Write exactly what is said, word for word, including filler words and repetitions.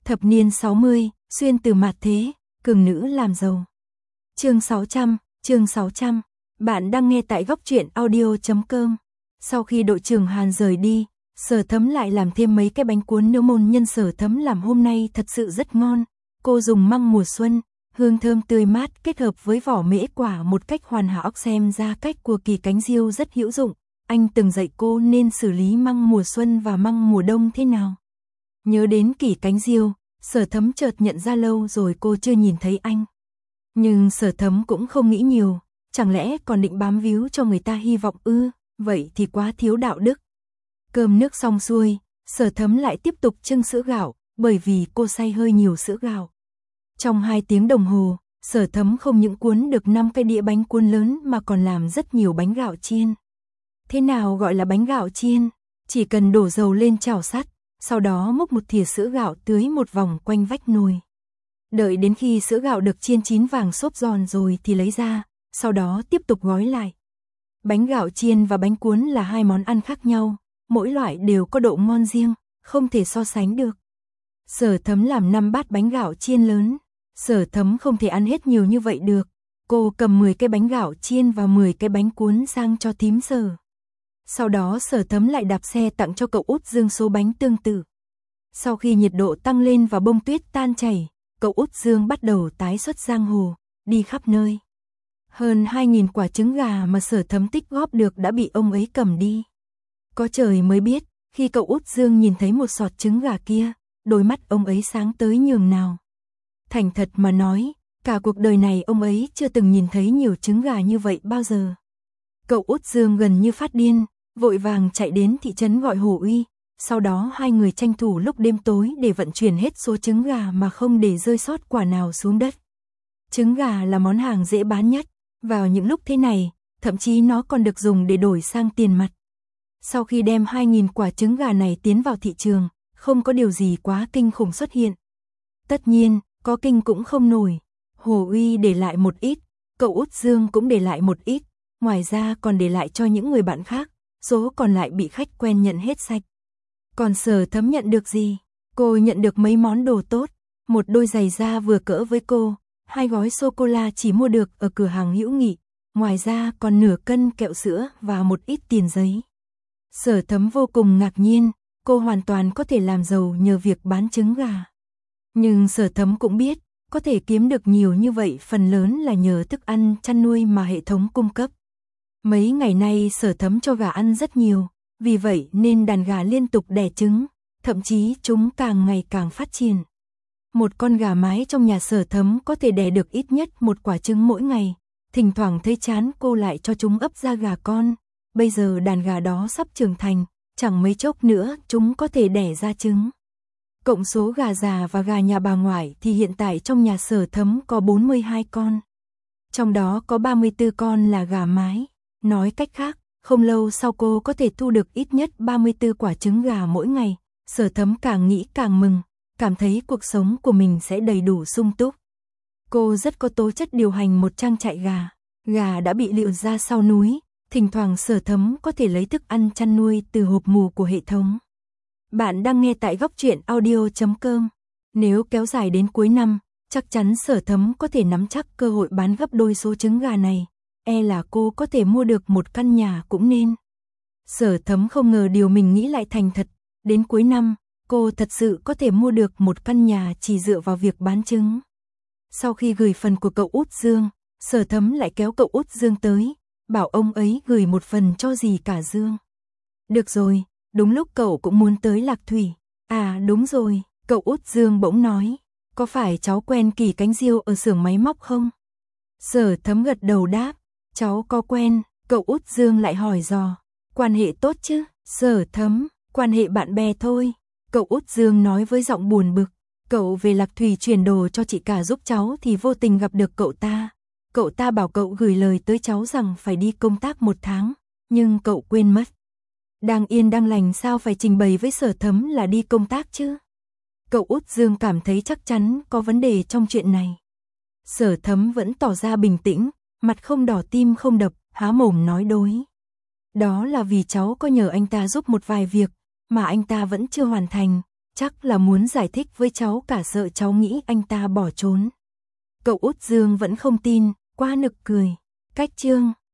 Thập niên sáu mươi, xuyên từ mạt thế, cường nữ làm giàu. Chương sáu trăm, chương sáu trăm. Bạn đang nghe tại góc truyện audio chấm com. Sau khi đội trưởng Hàn rời đi, Sở Thấm lại làm thêm mấy cái bánh cuốn nướng môn nhân Sở Thấm làm hôm nay thật sự rất ngon. Cô dùng măng mùa xuân, hương thơm tươi mát kết hợp với vỏ mễ quả một cách hoàn hảo, xem ra cách của Kỳ Cánh Diêu rất hữu dụng. Anh từng dạy cô nên xử lý măng mùa xuân và măng mùa đông thế nào. Nhớ đến Kỳ Cánh Diêu, Sở Thấm chợt nhận ra lâu rồi cô chưa nhìn thấy anh. Nhưng Sở Thấm cũng không nghĩ nhiều, chẳng lẽ còn định bám víu cho người ta hy vọng ư, vậy thì quá thiếu đạo đức. Cơm nước xong xuôi, Sở Thấm lại tiếp tục trưng sữa gạo, bởi vì cô xay hơi nhiều sữa gạo. Trong hai tiếng đồng hồ, Sở Thấm không những cuốn được năm cái đĩa bánh cuốn lớn mà còn làm rất nhiều bánh gạo chiên. Thế nào gọi là bánh gạo chiên? Chỉ cần đổ dầu lên chảo sắt, sau đó múc một thìa sữa gạo tưới một vòng quanh vách nồi. Đợi đến khi sữa gạo được chiên chín vàng xốp giòn rồi thì lấy ra, sau đó tiếp tục gói lại. Bánh gạo chiên và bánh cuốn là hai món ăn khác nhau, mỗi loại đều có độ ngon riêng, không thể so sánh được. Sở Thấm làm năm bát bánh gạo chiên lớn, Sở Thấm không thể ăn hết nhiều như vậy được. Cô cầm mười cái bánh gạo chiên và mười cái bánh cuốn sang cho thím Sở. Sau đó Sở Thấm lại đạp xe tặng cho cậu Út Dương số bánh tương tự. Sau khi nhiệt độ tăng lên và bông tuyết tan chảy, cậu Út Dương bắt đầu tái xuất giang hồ, đi khắp nơi. Hơn hai nghìn quả trứng gà mà Sở Thấm tích góp được đã bị ông ấy cầm đi. Có trời mới biết, khi cậu Út Dương nhìn thấy một sọt trứng gà kia, đôi mắt ông ấy sáng tới nhường nào. Thành thật mà nói, cả cuộc đời này ông ấy chưa từng nhìn thấy nhiều trứng gà như vậy bao giờ. Cậu Út Dương gần như phát điên, vội vàng chạy đến thị trấn gọi Hồ Uy, sau đó hai người tranh thủ lúc đêm tối để vận chuyển hết số trứng gà mà không để rơi sót quả nào xuống đất. Trứng gà là món hàng dễ bán nhất, vào những lúc thế này, thậm chí nó còn được dùng để đổi sang tiền mặt. Sau khi đem hai nghìn quả trứng gà này tiến vào thị trường, không có điều gì quá kinh khủng xuất hiện. Tất nhiên, có kinh cũng không nổi. Hồ Uy để lại một ít, cậu Út Dương cũng để lại một ít, ngoài ra còn để lại cho những người bạn khác, số còn lại bị khách quen nhận hết sạch. Còn Sở Thấm nhận được gì? Cô nhận được mấy món đồ tốt, một đôi giày da vừa cỡ với cô, hai gói sô-cô-la chỉ mua được ở cửa hàng hữu nghị, ngoài ra còn nửa cân kẹo sữa và một ít tiền giấy. Sở Thấm vô cùng ngạc nhiên, cô hoàn toàn có thể làm giàu nhờ việc bán trứng gà. Nhưng Sở Thấm cũng biết, có thể kiếm được nhiều như vậy phần lớn là nhờ thức ăn chăn nuôi mà hệ thống cung cấp. Mấy ngày nay Sở Thấm cho gà ăn rất nhiều, vì vậy nên đàn gà liên tục đẻ trứng, thậm chí chúng càng ngày càng phát triển. Một con gà mái trong nhà Sở Thấm có thể đẻ được ít nhất một quả trứng mỗi ngày, thỉnh thoảng thấy chán cô lại cho chúng ấp ra gà con. Bây giờ đàn gà đó sắp trưởng thành, chẳng mấy chốc nữa chúng có thể đẻ ra trứng. Cộng số gà già và gà nhà bà ngoại thì hiện tại trong nhà Sở Thấm có bốn mươi hai con. Trong đó có ba mươi tư con là gà mái. Nói cách khác, không lâu sau cô có thể thu được ít nhất ba mươi tư quả trứng gà mỗi ngày. Sở Thấm càng nghĩ càng mừng, cảm thấy cuộc sống của mình sẽ đầy đủ sung túc. Cô rất có tố chất điều hành một trang trại gà. Gà đã bị liệu ra sau núi, thỉnh thoảng Sở Thấm có thể lấy thức ăn chăn nuôi từ hộp mù của hệ thống. Bạn đang nghe tại góc truyện audio chấm com. Nếu kéo dài đến cuối năm, chắc chắn Sở Thấm có thể nắm chắc cơ hội bán gấp đôi số trứng gà này. E là cô có thể mua được một căn nhà cũng nên. Sở Thấm không ngờ điều mình nghĩ lại thành thật. Đến cuối năm, cô thật sự có thể mua được một căn nhà chỉ dựa vào việc bán trứng. Sau khi gửi phần của cậu Út Dương, Sở Thấm lại kéo cậu Út Dương tới, bảo ông ấy gửi một phần cho dì cả Dương. Được rồi, đúng lúc cậu cũng muốn tới Lạc Thủy. À đúng rồi, cậu Út Dương bỗng nói, có phải cháu quen Kỳ Cánh Diêu ở xưởng máy móc không? Sở Thấm gật đầu đáp, cháu có quen. Cậu Út Dương lại hỏi dò, quan hệ tốt chứ? Sở Thấm, quan hệ bạn bè thôi. Cậu Út Dương nói với giọng buồn bực, cậu về Lạc Thủy chuyển đồ cho chị cả giúp cháu thì vô tình gặp được cậu ta. Cậu ta bảo cậu gửi lời tới cháu rằng phải đi công tác một tháng, nhưng cậu quên mất. Đang yên đang lành sao phải trình bày với Sở Thấm là đi công tác chứ? Cậu Út Dương cảm thấy chắc chắn có vấn đề trong chuyện này. Sở Thấm vẫn tỏ ra bình tĩnh, mặt không đỏ tim không đập, há mồm nói đối. Đó là vì cháu có nhờ anh ta giúp một vài việc, mà anh ta vẫn chưa hoàn thành, Chắc là muốn giải thích với cháu cả sợ cháu nghĩ anh ta bỏ trốn. Cậu út Dương vẫn không tin, quá nực cười. Cách chương